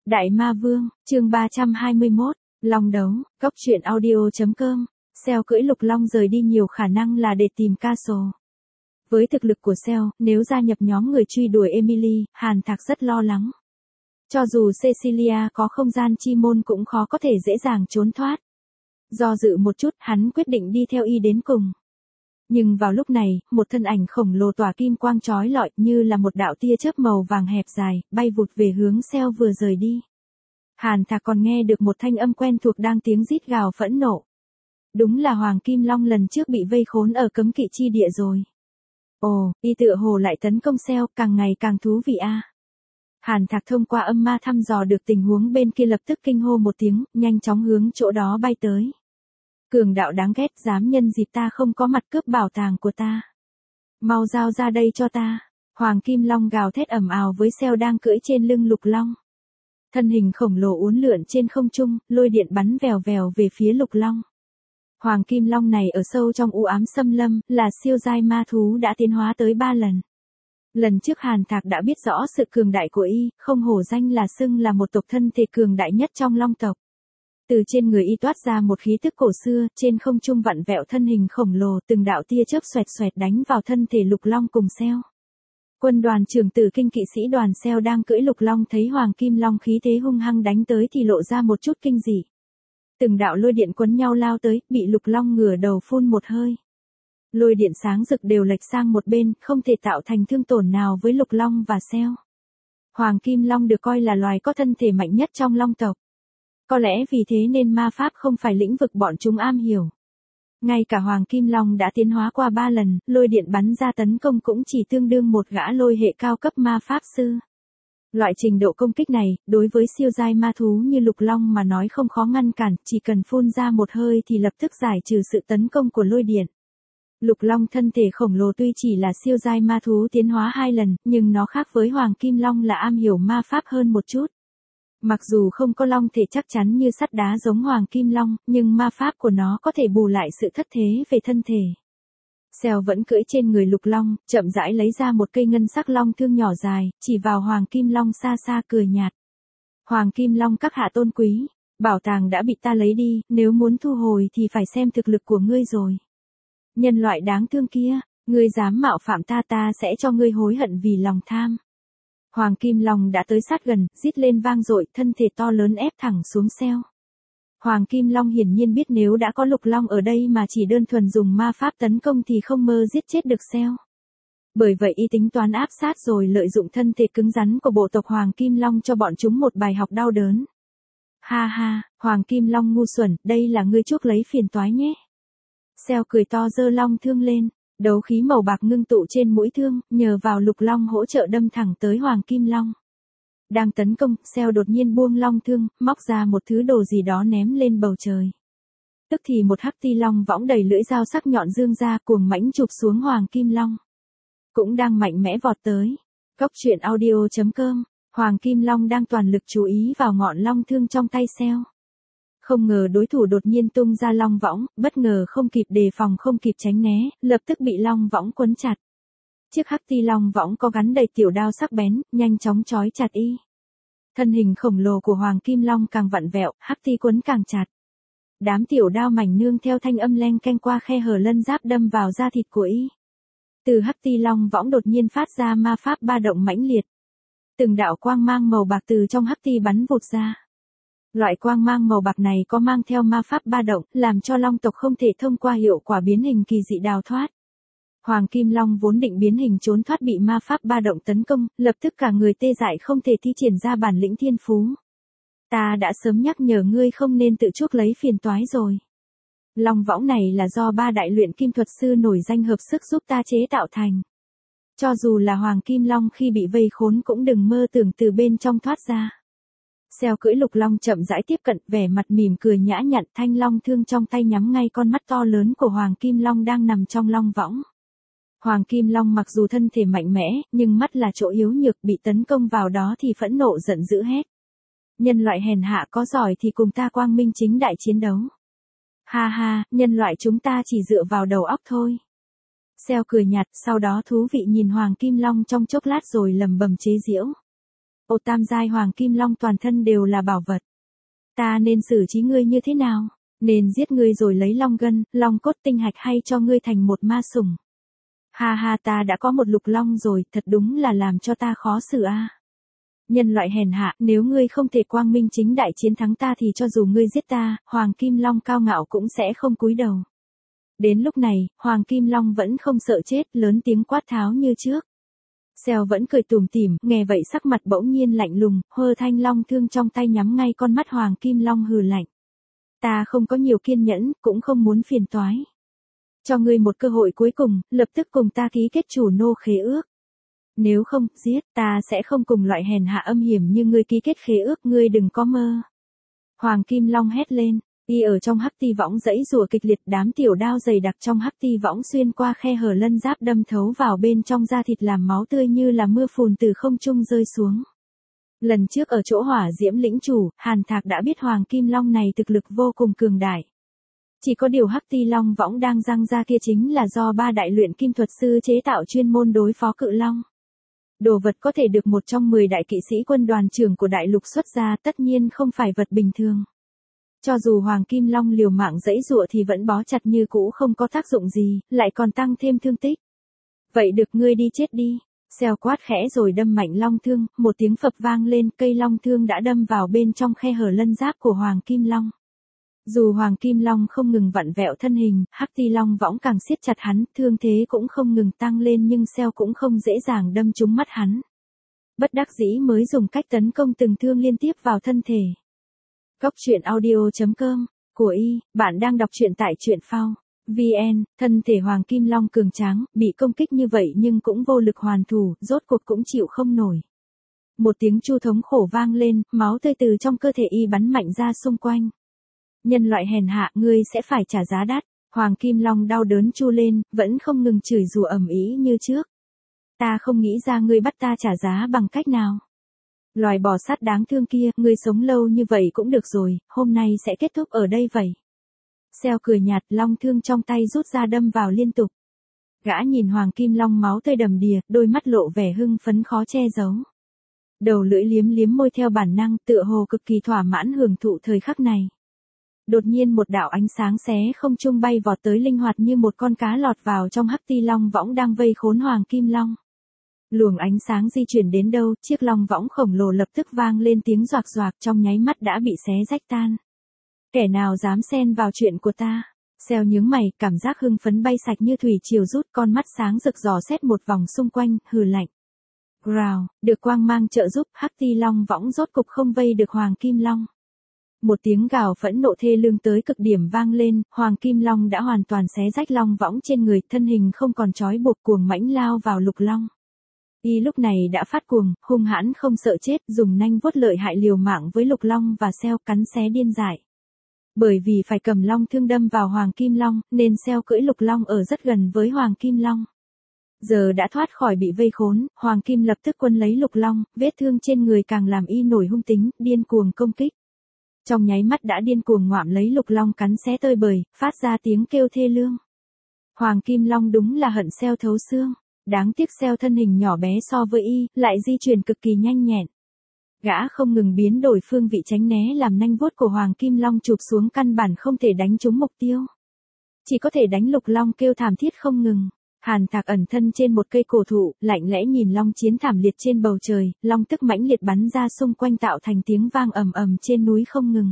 Đại Ma Vương, chương 321, Long đấu, cốc truyện audio.com, Seo cưỡi lục long rời đi nhiều khả năng là để tìm Castle. Với thực lực của Seo, nếu gia nhập nhóm người truy đuổi Emily, Hàn Thạc rất lo lắng. Cho dù Cecilia có không gian chi môn cũng khó có thể dễ dàng trốn thoát. Do dự một chút, hắn quyết định đi theo y đến cùng. Nhưng vào lúc này, một thân ảnh khổng lồ tỏa kim quang chói lọi như là một đạo tia chớp màu vàng hẹp dài, bay vụt về hướng Seo vừa rời đi. Hàn Thạc còn nghe được một thanh âm quen thuộc đang tiếng rít gào phẫn nộ. Đúng là Hoàng Kim Long lần trước bị vây khốn ở cấm kỵ chi địa rồi. Ồ, y tựa hồ lại tấn công Seo, càng ngày càng thú vị a. Hàn Thạc thông qua âm ma thăm dò được tình huống bên kia lập tức kinh hô một tiếng, nhanh chóng hướng chỗ đó bay tới. Cường đạo đáng ghét, dám nhân dịp ta không có mặt cướp bảo tàng của ta. Mau giao ra đây cho ta. Hoàng Kim Long gào thét ầm ào với Seo đang cưỡi trên lưng lục long. Thân hình khổng lồ uốn lượn trên không trung, lôi điện bắn vèo vèo về phía lục long. Hoàng Kim Long này ở sâu trong u ám xâm lâm, là siêu giai ma thú đã tiến hóa tới 3 lần. Lần trước Hàn Thạc đã biết rõ sự cường đại của y, không hổ danh là xưng là một tộc thân thể cường đại nhất trong long tộc. Từ trên người y toát ra một khí tức cổ xưa, trên không trung vặn vẹo thân hình khổng lồ, từng đạo tia chớp xoẹt xoẹt đánh vào thân thể lục long cùng Seo. Quân đoàn trưởng tử kinh kỵ sĩ đoàn Seo đang cưỡi lục long thấy Hoàng Kim Long khí thế hung hăng đánh tới thì lộ ra một chút kinh dị. Từng đạo lôi điện quấn nhau lao tới, bị lục long ngửa đầu phun một hơi. Lôi điện sáng rực đều lệch sang một bên, không thể tạo thành thương tổn nào với lục long và Seo. Hoàng Kim Long được coi là loài có thân thể mạnh nhất trong long tộc. Có lẽ vì thế nên ma pháp không phải lĩnh vực bọn chúng am hiểu. Ngay cả Hoàng Kim Long đã tiến hóa qua 3 lần, lôi điện bắn ra tấn công cũng chỉ tương đương một gã lôi hệ cao cấp ma pháp sư. Loại trình độ công kích này, đối với siêu giai ma thú như lục long mà nói không khó ngăn cản, chỉ cần phun ra một hơi thì lập tức giải trừ sự tấn công của lôi điện. Lục long thân thể khổng lồ tuy chỉ là siêu giai ma thú tiến hóa 2 lần, nhưng nó khác với Hoàng Kim Long là am hiểu ma pháp hơn một chút. Mặc dù không có long thể chắc chắn như sắt đá giống Hoàng Kim Long, nhưng ma pháp của nó có thể bù lại sự thất thế về thân thể. Seo vẫn cưỡi trên người lục long, chậm rãi lấy ra một cây ngân sắc long thương nhỏ dài, chỉ vào Hoàng Kim Long xa xa cười nhạt. Hoàng Kim Long các hạ tôn quý, bảo tàng đã bị ta lấy đi, nếu muốn thu hồi thì phải xem thực lực của ngươi rồi. Nhân loại đáng thương kia, ngươi dám mạo phạm ta, ta sẽ cho ngươi hối hận vì lòng tham. Hoàng Kim Long đã tới sát gần, rít lên vang dội, thân thể to lớn ép thẳng xuống Seo. Hoàng Kim Long hiển nhiên biết nếu đã có lục long ở đây mà chỉ đơn thuần dùng ma pháp tấn công thì không mơ giết chết được Seo. Bởi vậy y tính toán áp sát rồi lợi dụng thân thể cứng rắn của bộ tộc Hoàng Kim Long cho bọn chúng một bài học đau đớn. Ha ha, Hoàng Kim Long ngu xuẩn, đây là ngươi chuốc lấy phiền toái nhé. Seo cười to giơ long thương lên. Đấu khí màu bạc ngưng tụ trên mũi thương, nhờ vào lục long hỗ trợ đâm thẳng tới Hoàng Kim Long. Đang tấn công, Seo đột nhiên buông long thương, móc ra một thứ đồ gì đó ném lên bầu trời. Tức thì một hắc ti long võng đầy lưỡi dao sắc nhọn dương ra cuồng mãnh chụp xuống Hoàng Kim Long. Cũng đang mạnh mẽ vọt tới. Cốc truyện audio.com, Hoàng Kim Long đang toàn lực chú ý vào ngọn long thương trong tay Seo. Không ngờ đối thủ đột nhiên tung ra long võng, bất ngờ không kịp đề phòng không kịp tránh né, lập tức bị long võng quấn chặt. Chiếc hắc ti long võng có gắn đầy tiểu đao sắc bén, nhanh chóng trói chặt y. Thân hình khổng lồ của Hoàng Kim Long càng vặn vẹo, hắc ti quấn càng chặt. Đám tiểu đao mảnh nương theo thanh âm leng keng qua khe hở lân giáp đâm vào da thịt của y. Từ hắc ti long võng đột nhiên phát ra ma pháp ba động mãnh liệt. Từng đạo quang mang màu bạc từ trong hắc ti bắn vụt ra. Loại quang mang màu bạc này có mang theo ma pháp ba động, làm cho long tộc không thể thông qua hiệu quả biến hình kỳ dị đào thoát. Hoàng Kim Long vốn định biến hình trốn thoát bị ma pháp ba động tấn công, lập tức cả người tê dại không thể thi triển ra bản lĩnh thiên phú. Ta đã sớm nhắc nhở ngươi không nên tự chuốc lấy phiền toái rồi. Long võng này là do 3 đại luyện kim thuật sư nổi danh hợp sức giúp ta chế tạo thành. Cho dù là Hoàng Kim Long khi bị vây khốn cũng đừng mơ tưởng từ bên trong thoát ra. Seo cưỡi lục long chậm rãi tiếp cận, vẻ mặt mỉm cười nhã nhặn, thanh long thương trong tay nhắm ngay con mắt to lớn của Hoàng Kim Long đang nằm trong long võng. Hoàng Kim Long mặc dù thân thể mạnh mẽ, nhưng mắt là chỗ yếu nhược, bị tấn công vào đó thì phẫn nộ giận dữ hét. Nhân loại hèn hạ, có giỏi thì cùng ta quang minh chính đại chiến đấu. Ha ha, nhân loại chúng ta chỉ dựa vào đầu óc thôi. Seo cười nhạt, sau đó thú vị nhìn Hoàng Kim Long trong chốc lát rồi lẩm bẩm chế giễu. Ô tam giai hoàng kim long toàn thân đều là bảo vật. Ta nên xử trí ngươi như thế nào? Nên giết ngươi rồi lấy long gân, long cốt tinh hạch hay cho ngươi thành một ma sủng? Ha ha, ta đã có một lục long rồi, thật đúng là làm cho ta khó xử a. Nhân loại hèn hạ, nếu ngươi không thể quang minh chính đại chiến thắng ta thì cho dù ngươi giết ta, Hoàng Kim Long cao ngạo cũng sẽ không cúi đầu. Đến lúc này, Hoàng Kim Long vẫn không sợ chết, lớn tiếng quát tháo như trước. Xèo vẫn cười tủm tỉm, nghe vậy sắc mặt bỗng nhiên lạnh lùng, hơ thanh long thương trong tay nhắm ngay con mắt Hoàng Kim Long hừ lạnh. Ta không có nhiều kiên nhẫn, cũng không muốn phiền toái. Cho ngươi một cơ hội cuối cùng, lập tức cùng ta ký kết chủ nô khế ước. Nếu không, giết, ta sẽ không cùng loại hèn hạ âm hiểm như ngươi ký kết khế ước, ngươi đừng có mơ. Hoàng Kim Long hét lên, y ở trong hắc ti võng dãy rùa kịch liệt, đám tiểu đao dày đặc trong hắc ti võng xuyên qua khe hở lân giáp đâm thấu vào bên trong da thịt làm máu tươi như là mưa phùn từ không trung rơi xuống. Lần trước ở chỗ hỏa diễm lĩnh chủ, Hàn Thạc đã biết Hoàng Kim Long này thực lực vô cùng cường đại. Chỉ có điều hắc ti long võng đang răng ra kia chính là do 3 đại luyện kim thuật sư chế tạo chuyên môn đối phó cự long. Đồ vật có thể được một trong 10 đại kỵ sĩ quân đoàn trưởng của đại lục xuất ra tất nhiên không phải vật bình thường. Cho dù Hoàng Kim Long liều mạng dãy dụa thì vẫn bó chặt như cũ không có tác dụng gì, lại còn tăng thêm thương tích. Vậy được, ngươi đi chết đi. Xèo quát khẽ rồi đâm mạnh long thương, một tiếng phập vang lên, cây long thương đã đâm vào bên trong khe hở lân giáp của Hoàng Kim Long. Dù Hoàng Kim Long không ngừng vặn vẹo thân hình, hắc ti long võng càng siết chặt hắn, thương thế cũng không ngừng tăng lên nhưng Xèo cũng không dễ dàng đâm trúng mắt hắn. Bất đắc dĩ mới dùng cách tấn công từng thương liên tiếp vào thân thể. Cốc truyện audio.com, của y, bạn đang đọc truyện tại truyện phao. VN, thân thể Hoàng Kim Long cường tráng, bị công kích như vậy nhưng cũng vô lực hoàn thủ, rốt cuộc cũng chịu không nổi. Một tiếng chu thống khổ vang lên, máu tươi từ trong cơ thể y bắn mạnh ra xung quanh. Nhân loại hèn hạ, ngươi sẽ phải trả giá đắt. Hoàng Kim Long đau đớn chu lên, vẫn không ngừng chửi rủa ầm ĩ như trước. Ta không nghĩ ra ngươi bắt ta trả giá bằng cách nào. Loài bò sát đáng thương kia, ngươi sống lâu như vậy cũng được rồi, hôm nay sẽ kết thúc ở đây vậy. Xèo cười nhạt, long thương trong tay rút ra đâm vào liên tục. Gã nhìn Hoàng Kim Long máu tươi đầm đìa, đôi mắt lộ vẻ hưng phấn khó che giấu. Đầu lưỡi liếm liếm môi theo bản năng, tựa hồ cực kỳ thỏa mãn hưởng thụ thời khắc này. Đột nhiên một đạo ánh sáng xé không trung bay vọt tới linh hoạt như một con cá lọt vào trong hắc ti long võng đang vây khốn Hoàng Kim Long. Luồng ánh sáng di chuyển đến đâu, chiếc long võng khổng lồ lập tức vang lên tiếng roạc roạc, trong nháy mắt đã bị xé rách tan. Kẻ nào dám xen vào chuyện của ta? Xèo nhướng mày, cảm giác hưng phấn bay sạch như thủy triều rút, con mắt sáng rực dò xét một vòng xung quanh, hừ lạnh. Growl, được quang mang trợ giúp, hắc ti long võng rốt cục không vây được Hoàng Kim Long. Một tiếng gào phẫn nộ thê lương tới cực điểm vang lên, Hoàng Kim Long đã hoàn toàn xé rách long võng trên người, thân hình không còn trói buộc, cuồng mãnh lao vào lục long. Y lúc này đã phát cuồng, hung hãn không sợ chết, dùng nanh vuốt lợi hại liều mạng với lục long và Xèo, cắn xé điên dại. Bởi vì phải cầm long thương đâm vào Hoàng Kim Long, nên Xèo cưỡi lục long ở rất gần với Hoàng Kim Long. Giờ đã thoát khỏi bị vây khốn, Hoàng Kim lập tức quân lấy lục long, vết thương trên người càng làm y nổi hung tính, điên cuồng công kích. Trong nháy mắt đã điên cuồng ngoạm lấy lục long cắn xé tơi bời, phát ra tiếng kêu thê lương. Hoàng Kim Long đúng là hận Xèo thấu xương. Đáng tiếc Xèo thân hình nhỏ bé so với y, lại di chuyển cực kỳ nhanh nhẹn. Gã không ngừng biến đổi phương vị tránh né làm nanh vuốt của Hoàng Kim Long chụp xuống, căn bản không thể đánh trúng mục tiêu. Chỉ có thể đánh lục long kêu thảm thiết không ngừng. Hàn Thạc ẩn thân trên một cây cổ thụ, lạnh lẽ nhìn long chiến thảm liệt trên bầu trời, long tức mãnh liệt bắn ra xung quanh tạo thành tiếng vang ầm ầm trên núi không ngừng.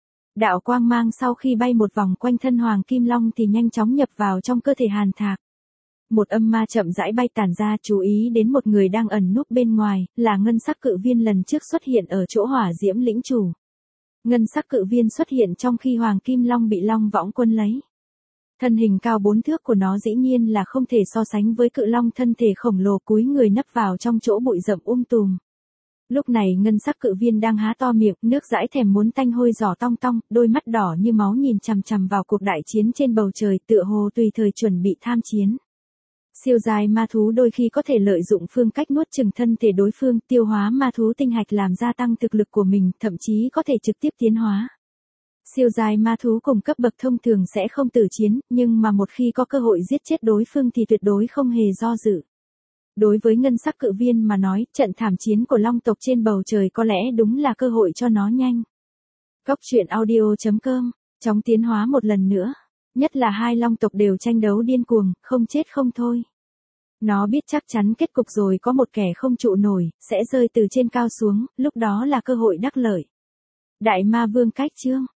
Đạo quang mang sau khi bay một vòng quanh thân Hoàng Kim Long thì nhanh chóng nhập vào trong cơ thể Hàn Thạc. Một âm ma chậm rãi bay tản ra, chú ý đến một người đang ẩn núp bên ngoài, là ngân sắc cự viên lần trước xuất hiện ở chỗ hỏa diễm lĩnh chủ. Ngân sắc cự viên xuất hiện trong khi Hoàng Kim Long bị long võng quân lấy. Thân hình cao 4 thước của nó dĩ nhiên là không thể so sánh với cự long thân thể khổng lồ cúi người nấp vào trong chỗ bụi rậm tùm. Lúc này ngân sắc cự viên đang há to miệng, nước dãi thèm muốn tanh hôi giỏ tong tong, đôi mắt đỏ như máu nhìn chằm chằm vào cuộc đại chiến trên bầu trời, tựa hồ tùy thời chuẩn bị tham chiến. Siêu dài ma thú đôi khi có thể lợi dụng phương cách nuốt chửng thân thể đối phương, tiêu hóa ma thú tinh hạch làm gia tăng thực lực của mình, thậm chí có thể trực tiếp tiến hóa. Siêu dài ma thú cùng cấp bậc thông thường sẽ không tử chiến, nhưng mà một khi có cơ hội giết chết đối phương thì tuyệt đối không hề do dự. Đối với ngân sắc cự viên mà nói, trận thảm chiến của long tộc trên bầu trời có lẽ đúng là cơ hội cho nó nhanh. Cốc truyện audio.com, chóng tiến hóa một lần nữa. Nhất là hai long tộc đều tranh đấu điên cuồng, không chết không thôi. Nó biết chắc chắn kết cục rồi, có một kẻ không trụ nổi, sẽ rơi từ trên cao xuống, lúc đó là cơ hội đắc lợi. Đại ma vương cách chương.